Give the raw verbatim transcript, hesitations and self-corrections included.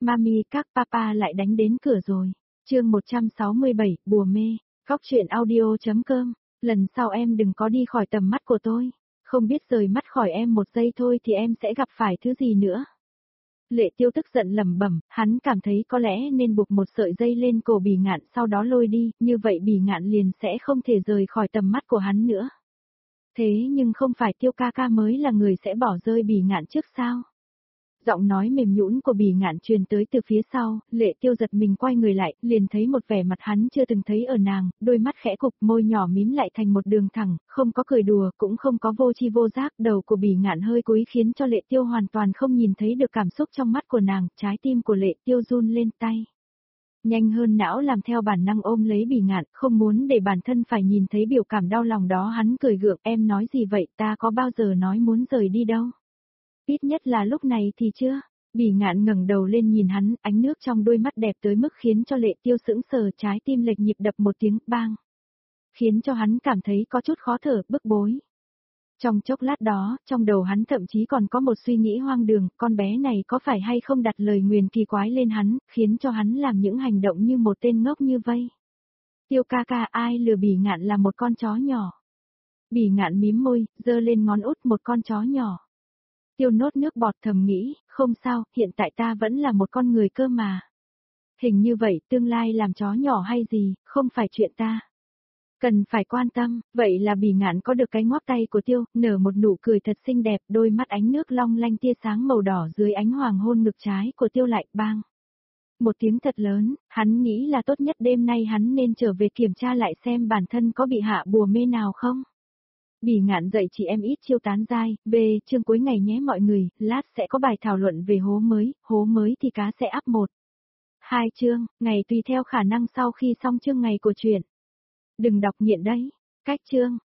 Mami các papa lại đánh đến cửa rồi. Chương một trăm sáu mươi bảy, bùa mê. Góc truyện audio.com. Lần sau em đừng có đi khỏi tầm mắt của tôi. Không biết rời mắt khỏi em một giây thôi thì em sẽ gặp phải thứ gì nữa. Lệ Tiêu tức giận lẩm bẩm, hắn cảm thấy có lẽ nên buộc một sợi dây lên cổ Bỉ Ngạn sau đó lôi đi, như vậy Bỉ Ngạn liền sẽ không thể rời khỏi tầm mắt của hắn nữa. Thế nhưng không phải Tiêu ca ca mới là người sẽ bỏ rơi Bỉ Ngạn trước sao? Giọng nói mềm nhũn của Bỉ Ngạn truyền tới từ phía sau, Lệ Tiêu giật mình quay người lại, liền thấy một vẻ mặt hắn chưa từng thấy ở nàng, đôi mắt khẽ cụp, môi nhỏ mím lại thành một đường thẳng, không có cười đùa, cũng không có vô chi vô giác, đầu của Bỉ Ngạn hơi cúi khiến cho Lệ Tiêu hoàn toàn không nhìn thấy được cảm xúc trong mắt của nàng, trái tim của Lệ Tiêu run lên tay. Nhanh hơn não làm theo bản năng ôm lấy Bỉ Ngạn, không muốn để bản thân phải nhìn thấy biểu cảm đau lòng đó, hắn cười gượng, em nói gì vậy, ta có bao giờ nói muốn rời đi đâu. Ít nhất là lúc này thì chưa. Bỉ Ngạn ngẩng đầu lên nhìn hắn, ánh nước trong đôi mắt đẹp tới mức khiến cho Lệ Tiêu sững sờ, trái tim lệch nhịp đập một tiếng bang. Khiến cho hắn cảm thấy có chút khó thở, bức bối. Trong chốc lát đó, trong đầu hắn thậm chí còn có một suy nghĩ hoang đường, con bé này có phải hay không đặt lời nguyền kỳ quái lên hắn, khiến cho hắn làm những hành động như một tên ngốc như vây. Tiêu ca ca, ai lừa Bỉ Ngạn là một con chó nhỏ. Bỉ Ngạn mím môi, giơ lên ngón út, một con chó nhỏ. Tiêu nốt nước bọt thầm nghĩ, không sao, hiện tại ta vẫn là một con người cơ mà. Hình như vậy, tương lai làm chó nhỏ hay gì, không phải chuyện ta. Cần phải quan tâm, vậy là Bỉ Ngạn có được cái ngoắc tay của Tiêu, nở một nụ cười thật xinh đẹp, đôi mắt ánh nước long lanh tia sáng màu đỏ dưới ánh hoàng hôn ngực trái của Tiêu lại bang. Một tiếng thật lớn, hắn nghĩ là tốt nhất đêm nay hắn nên trở về kiểm tra lại xem bản thân có bị hạ bùa mê nào không. Bỉ Ngạn dạy chị em ít chiêu tán dai, về chương cuối ngày nhé mọi người, lát sẽ có bài thảo luận về hố mới, hố mới thì cá sẽ ắp một. Hai chương, ngày tùy theo khả năng sau khi xong chương ngày của truyện. Đừng đọc nghiện đấy. Cách chương,